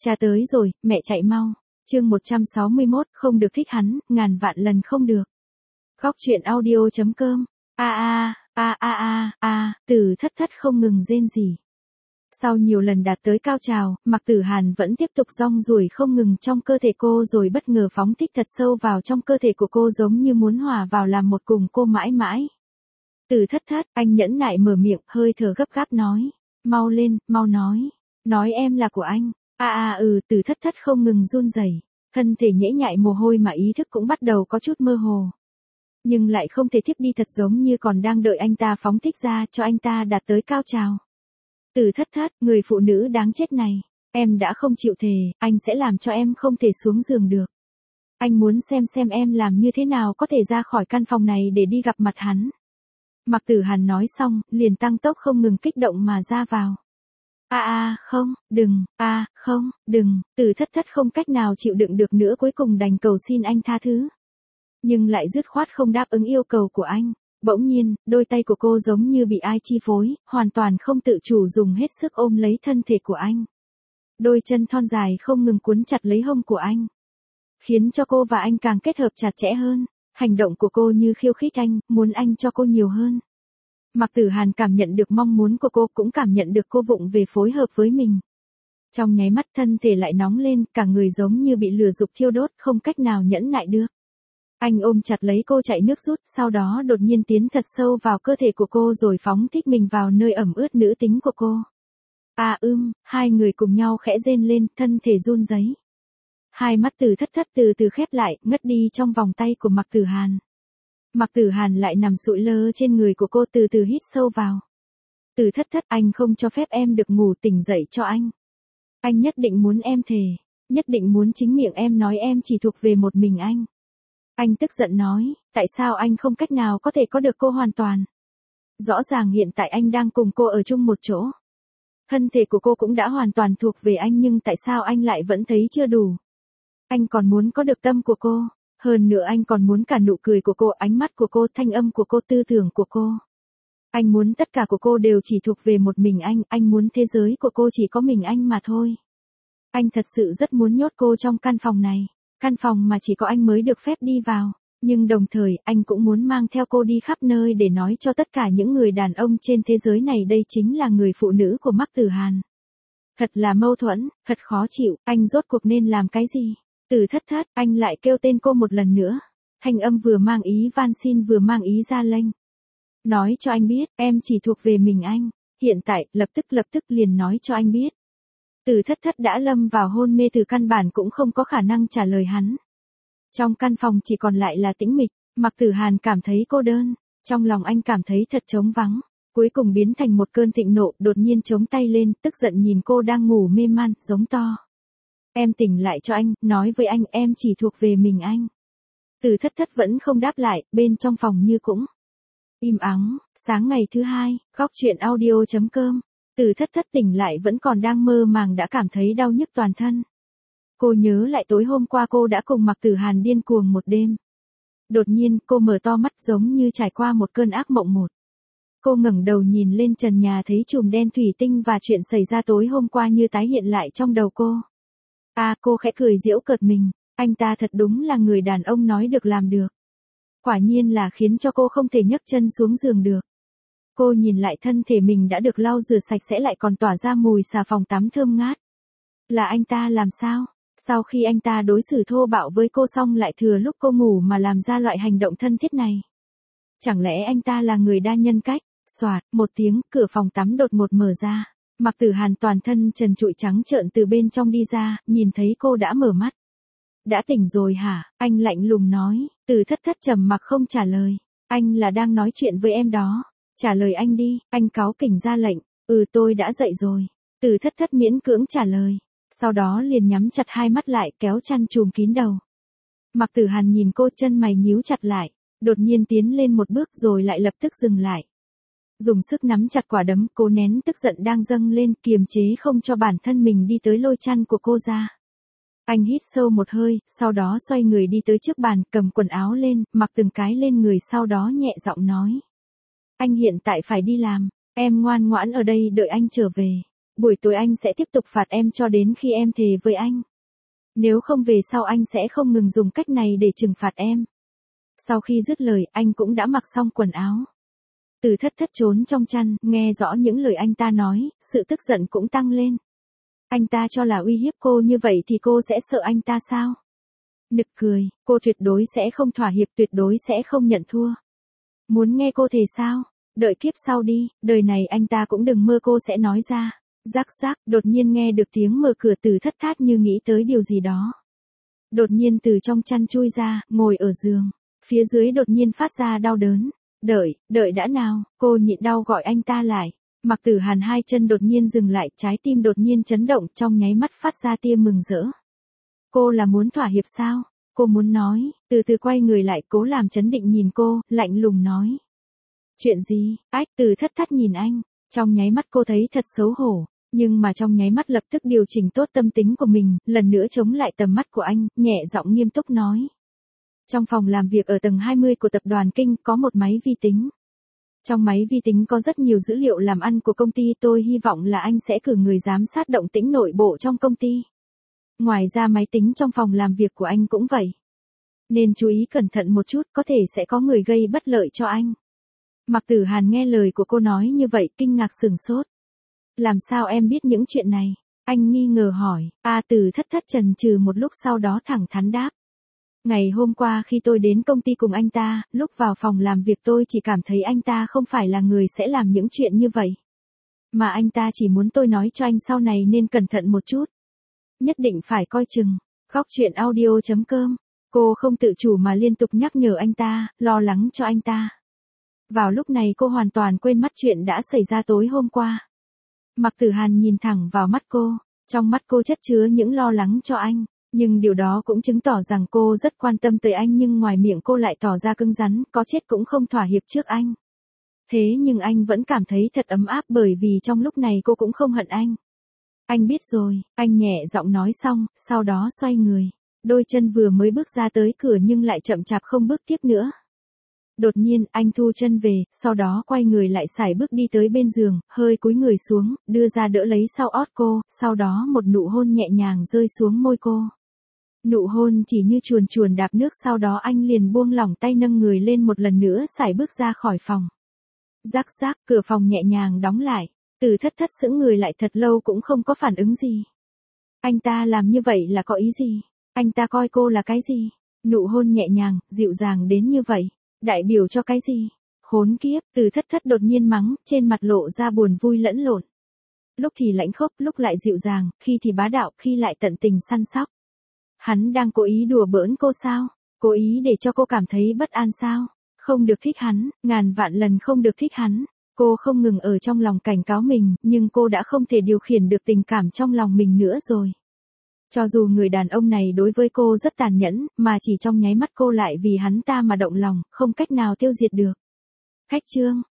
Cha tới rồi, mẹ chạy mau. Chương 161, không được thích hắn, ngàn vạn lần không được. Góc truyện audio.com. Từ thất thất không ngừng rên rỉ. Sau nhiều lần đạt tới cao trào, Mạc Tử Hàn vẫn tiếp tục rong ruổi không ngừng trong cơ thể cô, rồi bất ngờ phóng thích thật sâu vào trong cơ thể của cô, giống như muốn hòa vào làm một cùng cô mãi mãi. Từ thất thất, anh nhẫn nại mở miệng, hơi thở gấp gáp nói. Mau lên, mau nói. Nói em là của anh. Từ thất thất không ngừng run rẩy, thân thể nhễ nhại mồ hôi mà ý thức cũng bắt đầu có chút mơ hồ. Nhưng lại không thể thiếp đi, thật giống như còn đang đợi anh ta phóng thích ra cho anh ta đạt tới cao trào. Từ thất thất, người phụ nữ đáng chết này, em đã không chịu thề, anh sẽ làm cho em không thể xuống giường được. Anh muốn xem em làm như thế nào có thể ra khỏi căn phòng này để đi gặp mặt hắn. Mạc Tử Hàn nói xong, liền tăng tốc không ngừng kích động mà ra vào. Không, đừng, từ thất thất không cách nào chịu đựng được nữa, cuối cùng đành cầu xin anh tha thứ. Nhưng lại dứt khoát không đáp ứng yêu cầu của anh. Bỗng nhiên, đôi tay của cô giống như bị ai chi phối, hoàn toàn không tự chủ dùng hết sức ôm lấy thân thể của anh. Đôi chân thon dài không ngừng cuốn chặt lấy hông của anh, khiến cho cô và anh càng kết hợp chặt chẽ hơn. Hành động của cô như khiêu khích anh, muốn anh cho cô nhiều hơn. Mạc Tử Hàn cảm nhận được mong muốn của cô, cũng cảm nhận được cô vụng về phối hợp với mình. Trong nháy mắt thân thể lại nóng lên, cả người giống như bị lửa dục thiêu đốt, không cách nào nhẫn nại được. Anh ôm chặt lấy cô chạy nước rút, sau đó đột nhiên tiến thật sâu vào cơ thể của cô, rồi phóng thích mình vào nơi ẩm ướt nữ tính của cô. Hai người cùng nhau khẽ rên lên, thân thể run rẩy. Hai mắt từ thất thất từ từ khép lại, ngất đi trong vòng tay của Mạc Tử Hàn. Mạc Tử Hàn lại nằm sụi lơ trên người của cô, từ từ hít sâu vào. Từ thất thất, anh không cho phép em được ngủ, tỉnh dậy cho anh. Anh nhất định muốn em thề, nhất định muốn chính miệng em nói em chỉ thuộc về một mình anh. Anh tức giận nói, tại sao anh không cách nào có thể có được cô hoàn toàn? Rõ ràng hiện tại anh đang cùng cô ở chung một chỗ. Thân thể của cô cũng đã hoàn toàn thuộc về anh, nhưng tại sao anh lại vẫn thấy chưa đủ? Anh còn muốn có được tâm của cô. Hơn nữa anh còn muốn cả nụ cười của cô, ánh mắt của cô, thanh âm của cô, tư tưởng của cô. Anh muốn tất cả của cô đều chỉ thuộc về một mình anh muốn thế giới của cô chỉ có mình anh mà thôi. Anh thật sự rất muốn nhốt cô trong căn phòng này, căn phòng mà chỉ có anh mới được phép đi vào. Nhưng đồng thời, anh cũng muốn mang theo cô đi khắp nơi để nói cho tất cả những người đàn ông trên thế giới này đây chính là người phụ nữ của Mạc Tử Hàn. Thật là mâu thuẫn, thật khó chịu, anh rốt cuộc nên làm cái gì? Từ thất thất, anh lại kêu tên cô một lần nữa. Thanh âm vừa mang ý van xin vừa mang ý ra lệnh. Nói cho anh biết, em chỉ thuộc về mình anh. Hiện tại, lập tức liền nói cho anh biết. Từ thất thất đã lâm vào hôn mê, từ căn bản cũng không có khả năng trả lời hắn. Trong căn phòng chỉ còn lại là tĩnh mịch. Mạc Tử Hàn cảm thấy cô đơn. Trong lòng anh cảm thấy thật trống vắng. Cuối cùng biến thành một cơn thịnh nộ, đột nhiên chống tay lên, tức giận nhìn cô đang ngủ mê man, giống to. Em tỉnh lại cho anh, nói với anh em chỉ thuộc về mình anh. Từ thất thất vẫn không đáp lại, bên trong phòng như cũng im ắng. Sáng ngày thứ hai, góc truyện audio.com. Từ thất thất tỉnh lại vẫn còn đang mơ màng đã cảm thấy đau nhức toàn thân. Cô nhớ lại tối hôm qua cô đã cùng Mạc Tử Hàn điên cuồng một đêm. Đột nhiên cô mở to mắt giống như trải qua một cơn ác mộng một. Cô ngẩng đầu nhìn lên trần nhà, thấy chùm đen thủy tinh và chuyện xảy ra tối hôm qua như tái hiện lại trong đầu cô. Cô khẽ cười giễu cợt mình, anh ta thật đúng là người đàn ông nói được làm được. Quả nhiên là khiến cho cô không thể nhấc chân xuống giường được. Cô nhìn lại thân thể mình đã được lau rửa sạch sẽ, lại còn tỏa ra mùi xà phòng tắm thơm ngát. Là anh ta làm sao? Sau khi anh ta đối xử thô bạo với cô xong lại thừa lúc cô ngủ mà làm ra loại hành động thân thiết này. Chẳng lẽ anh ta là người đa nhân cách? Xoạt, một tiếng, cửa phòng tắm đột ngột mở ra. Mạc Tử Hàn toàn thân trần trụi trắng trợn từ bên trong đi ra, nhìn thấy cô đã mở mắt. Đã tỉnh rồi hả? Anh lạnh lùng nói. Từ thất thất trầm mặc không trả lời. Anh là đang nói chuyện với em đó. Trả lời anh đi, anh cáu kỉnh ra lệnh. Tôi đã dậy rồi. Từ thất thất miễn cưỡng trả lời. Sau đó liền nhắm chặt hai mắt lại, kéo chăn trùm kín đầu. Mạc Tử Hàn nhìn cô, chân mày nhíu chặt lại. Đột nhiên tiến lên một bước rồi lại lập tức dừng lại. Dùng sức nắm chặt quả đấm, cố nén tức giận đang dâng lên, kiềm chế không cho bản thân mình đi tới lôi chăn của cô ra. Anh hít sâu một hơi, sau đó xoay người đi tới trước bàn, cầm quần áo lên, mặc từng cái lên người, sau đó nhẹ giọng nói. Anh hiện tại phải đi làm, em ngoan ngoãn ở đây đợi anh trở về. buổi tối anh sẽ tiếp tục phạt em cho đến khi em thề với anh. Nếu không về sau anh sẽ không ngừng dùng cách này để trừng phạt em. Sau khi dứt lời, anh cũng đã mặc xong quần áo. Từ thất thất trốn trong chăn, nghe rõ những lời anh ta nói, sự tức giận cũng tăng lên. Anh ta cho là uy hiếp cô như vậy thì cô sẽ sợ anh ta sao? Nực cười, cô tuyệt đối sẽ không thỏa hiệp, tuyệt đối sẽ không nhận thua. Muốn nghe cô thề sao? Đợi kiếp sau đi, đời này anh ta cũng đừng mơ cô sẽ nói ra. Rắc rắc, đột nhiên nghe được tiếng mở cửa. Từ thất thát như nghĩ tới điều gì đó. Đột nhiên từ trong chăn chui ra, ngồi ở giường. Phía dưới đột nhiên phát ra đau đớn. Đợi đã nào, cô nhịn đau gọi anh ta lại. Mạc Tử Hàn hai chân đột nhiên dừng lại, trái tim đột nhiên chấn động, trong nháy mắt phát ra tia mừng rỡ. Cô là muốn thỏa hiệp sao? Cô muốn nói, từ từ quay người lại, cố làm chấn định nhìn cô, lạnh lùng nói. Chuyện gì? Ách, Từ thất thắt nhìn anh, trong nháy mắt cô thấy thật xấu hổ, nhưng mà trong nháy mắt lập tức điều chỉnh tốt tâm tính của mình, lần nữa chống lại tầm mắt của anh, nhẹ giọng nghiêm túc nói. Trong phòng làm việc ở tầng 20 của tập đoàn Kinh có một máy vi tính. Trong máy vi tính có rất nhiều dữ liệu làm ăn của công ty, tôi hy vọng là anh sẽ cử người giám sát động tĩnh nội bộ trong công ty. Ngoài ra máy tính trong phòng làm việc của anh cũng vậy. Nên chú ý cẩn thận một chút, có thể sẽ có người gây bất lợi cho anh. Mạc Tử Hàn nghe lời của cô nói như vậy, kinh ngạc sửng sốt. Làm sao em biết những chuyện này? Anh nghi ngờ hỏi. Từ thất thất chần chừ một lúc sau đó thẳng thắn đáp. Ngày hôm qua khi tôi đến công ty cùng anh ta, lúc vào phòng làm việc tôi chỉ cảm thấy anh ta không phải là người sẽ làm những chuyện như vậy. Mà anh ta chỉ muốn tôi nói cho anh sau này nên cẩn thận một chút. Nhất định phải coi chừng. Khóc chuyện audio.com. Cô không tự chủ mà liên tục nhắc nhở anh ta, lo lắng cho anh ta. Vào lúc này cô hoàn toàn quên mất chuyện đã xảy ra tối hôm qua. Mạc Tử Hàn nhìn thẳng vào mắt cô, trong mắt cô chất chứa những lo lắng cho anh, nhưng điều đó cũng chứng tỏ rằng cô rất quan tâm tới anh, nhưng ngoài miệng cô lại tỏ ra cứng rắn, có chết cũng không thỏa hiệp trước anh. Thế nhưng anh vẫn cảm thấy thật ấm áp bởi vì trong lúc này cô cũng không hận anh. Anh biết rồi, anh nhẹ giọng nói xong, sau đó xoay người. Đôi chân vừa mới bước ra tới cửa nhưng lại chậm chạp không bước tiếp nữa. Đột nhiên, anh thu chân về, sau đó quay người lại sải bước đi tới bên giường, hơi cúi người xuống, đưa ra đỡ lấy sau ót cô, sau đó một nụ hôn nhẹ nhàng rơi xuống môi cô. Nụ hôn chỉ như chuồn chuồn đạp nước, sau đó anh liền buông lỏng tay, nâng người lên một lần nữa sải bước ra khỏi phòng. Rắc rắc, cửa phòng nhẹ nhàng đóng lại. Từ thất thất sững người lại thật lâu cũng không có phản ứng gì. Anh ta làm như vậy là có ý gì? Anh ta coi cô là cái gì? Nụ hôn nhẹ nhàng, dịu dàng đến như vậy, đại biểu cho cái gì? Khốn kiếp, Từ thất thất đột nhiên mắng, trên mặt lộ ra buồn vui lẫn lộn. Lúc thì lãnh khốc, lúc lại dịu dàng, khi thì bá đạo, khi lại tận tình săn sóc. Hắn đang cố ý đùa bỡn cô sao? Cố ý để cho cô cảm thấy bất an sao? Không được thích hắn, ngàn vạn lần không được thích hắn. Cô không ngừng ở trong lòng cảnh cáo mình, nhưng cô đã không thể điều khiển được tình cảm trong lòng mình nữa rồi. Cho dù người đàn ông này đối với cô rất tàn nhẫn, mà chỉ trong nháy mắt cô lại vì hắn ta mà động lòng, không cách nào tiêu diệt được. Khách chương